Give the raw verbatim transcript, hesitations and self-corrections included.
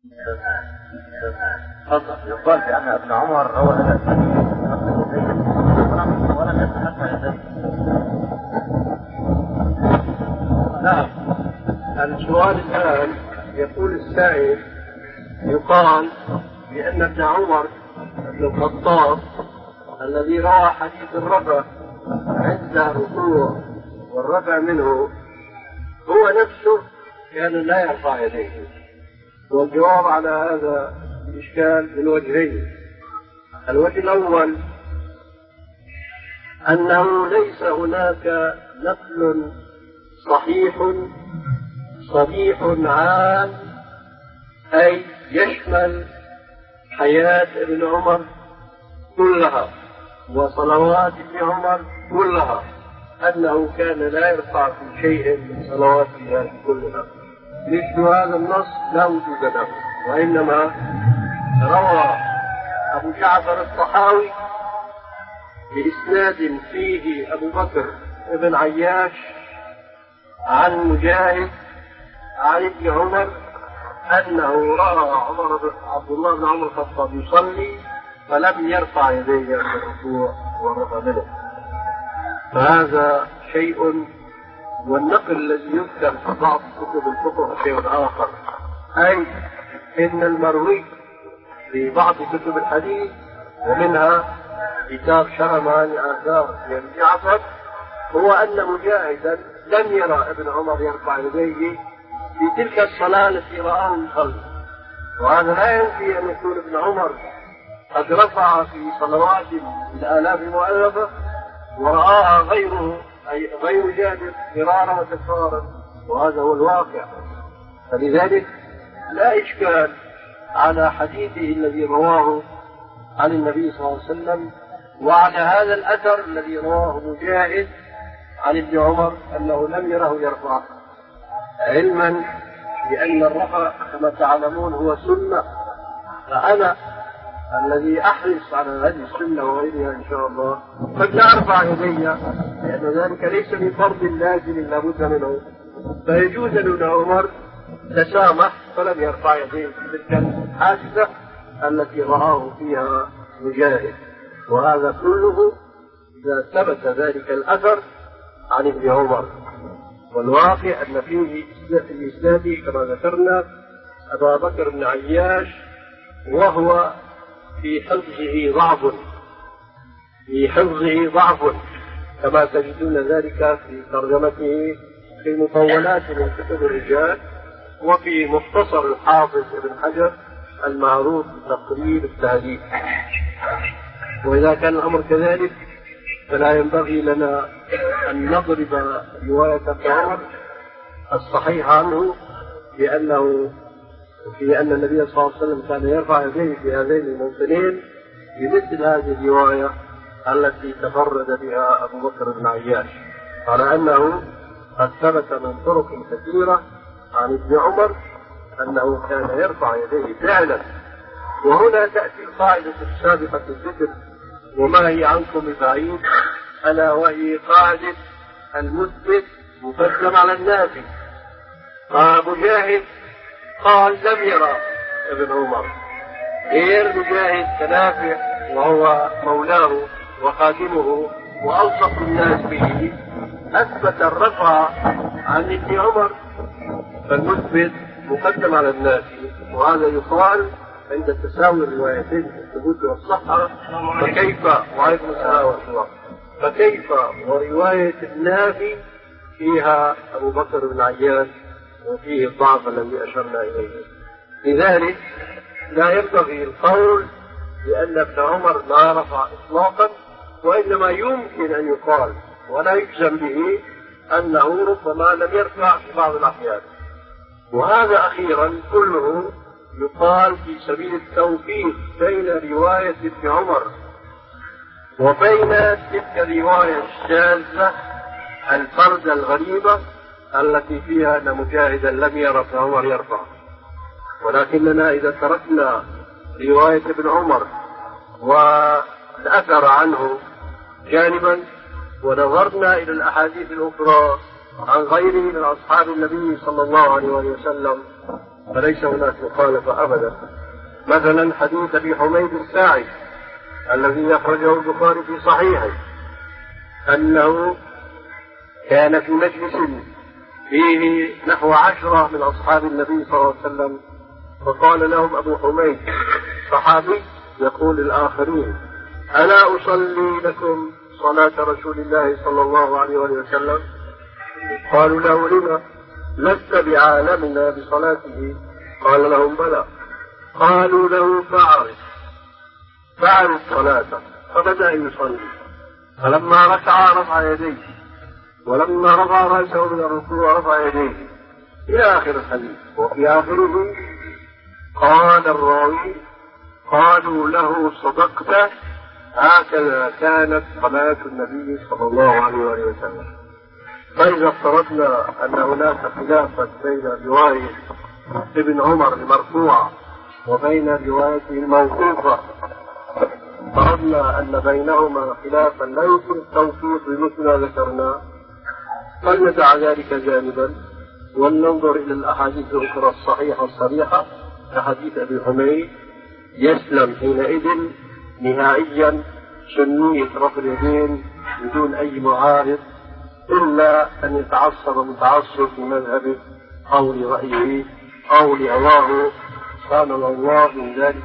يقال بأن ابن عمر روى ولم يتحدث يديه. نعم. السؤال الآن يقول السائل يقال بأن ابن عمر بن الخطاب الذي روى حديث الرفع عند الركوع والرفع منه هو نفسه كان لا يرفع يديه. والجواب على هذا الإشكال من وجهين. الوجه الأول أنه ليس هناك نقل صحيح صريح عام أي يشمل حياة ابن عمر كلها وصلوات ابن عمر كلها أنه كان لا يرفع في شيء من صلواته كلها. مثل هذا النص لا وجود له، وإنما روى أبو جعفر الطحاوي بإسناد فيه أبو بكر بن عياش عن مجاهد عن ابن عمر أنه رأى عمر عبد الله بن عمر الخطاب يصلي فلم يرفع يديه عند الركوع والرفع منه. فهذا شيء، والنقل الذي يذكر في بعض كتب الفقه شيء آخر، أي إن المروي في بعض كتب الحديث ومنها كتاب شرح معاني الآثار لابن جعفر هو أن مجاهدا لم يرى ابن عمر يرفع يديه في تلك الصلاة التي رآه من خلفه. وهذا لا ينفي أن يكون ابن عمر قد رفع في صلوات الآلاف المؤلفة ورآها غيره أي غير جابر مرارا وتكرارا، وهذا هو الواقع. فلذلك لا إشكال على حديثه الذي رواه عن النبي صلى الله عليه وسلم وعلى هذا الأثر الذي رواه مجاهد عن ابن عمر أنه لم يره يرفع، علما بأن الرفع كما تعلمون هو سنة. فأنا الذي أحرص على هذه السنة وغيرها إن شاء الله قد لا أرفع يدي، لأن ذلك ليس من فرض لازم لابد منه، فيجوز لابن عمر تسامح فلم يرفع يديه في تلك الحادثة التي رآه فيها مجاهد. وهذا كله إذا ثبت ذلك الأثر عن ابن عمر. والواقع أن فيه في إسناده كما ذكرنا أبا بكر بن عياش، وهو في حفظه ضعف في حفظه ضعف كما تجدون ذلك في ترجمته في مطولات من كتب الرجال وفي مختصر الحافظ ابن حجر المعروف بتقريب التهذيب. وإذا كان الأمر كذلك فلا ينبغي لنا أن نضرب رواية ابن عمر الصحيح عنه بأنه في أن النبي صلى الله عليه وسلم كان يرفع يديه في هذين الموطنين بمثل هذه الرواية التي تفرد بها أبو بكر بن عياش، على أنه قد ثبت من طرق كثيرة عن ابن عمر أنه كان يرفع يديه فعلا. وهنا تأتي القاعدة السابقة الذكر وما هي عنكم ببعيد، ألا وهي قاعدة المثبت مقدم على النافي. مجاهد قال لم يرى ابن عمر، غير مجاهد كنافع وهو مولاه وخادمه وأوصف الناس به أثبت الرفع عن ابن عمر، فالمثبت مقدم على النافي. وهذا يقال عند تساوي الروايتين في الثبوت والصحة. فكيف وعليكم السلام ورحمة الله فكيف ورواية النافي فيها أبو بكر بن عياش وفيه الضعف الذي أشرنا إليه. لذلك لا ينبغي القول بأن ابن عمر لا رفع إطلاقا، وإنما يمكن أن يقال ولا يجزم به أنه ربما لم يرفع في بعض الأحيان. وهذا أخيرا كله يقال في سبيل التوفيق بين رواية ابن عمر وبين تلك الرواية الشاذة الفرد الغريبة التي فيها أن مجاهدا لم يرى ابن عمر يرفع. ولكننا إذا تركنا رواية ابن عمر والأثر عنه جانبا ونظرنا إلى الأحاديث الأخرى عن غيره من أصحاب النبي صلى الله عليه وسلم فليس هناك مخالفة أبدا. مثلا حديث أبي حميد الساعدي الذي أخرجه البخاري في صحيحه أنه كان في مجلس فيه نحو عشرة من أصحاب النبي صلى الله عليه وسلم، فقال لهم أبو حميد صحابي يقول الآخرين: ألا أصلي لكم صلاة رسول الله صلى الله عليه وسلم؟ قالوا له: لما؟ لست بعالمنا بصلاته؟ قال لهم: بلى. قالوا له: فاعرف فاعرف صلاته. فبدأ يصلي، فلما ركع رفع يديه، ولما رفع رأسه من الركوع رفع يديه، إلى آخر الحديث. وفي آخره قال الراوي: قالوا له: صدقت، هكذا كانت صلاة النبي صلى الله عليه وسلم. فإذا افترضنا أن هناك خلافا بين رواية ابن عمر المرفوعة وبين روايته الموقوفة، فرضنا أن بينهما خلافا لا يمكن التوفيق بمثل ما ذكرنا، فلندع ذلك جانبا ولننظر إلى الأحاديث الأخرى الصحيحة الصريحة كحديث أبي حميد، يسلم حينئذ نهائيا سنية رفع اليدين بدون أي معارض، إلا أن يتعصب متعصب في مذهبه أو لرأيه أو لهواه، كان الله من ذلك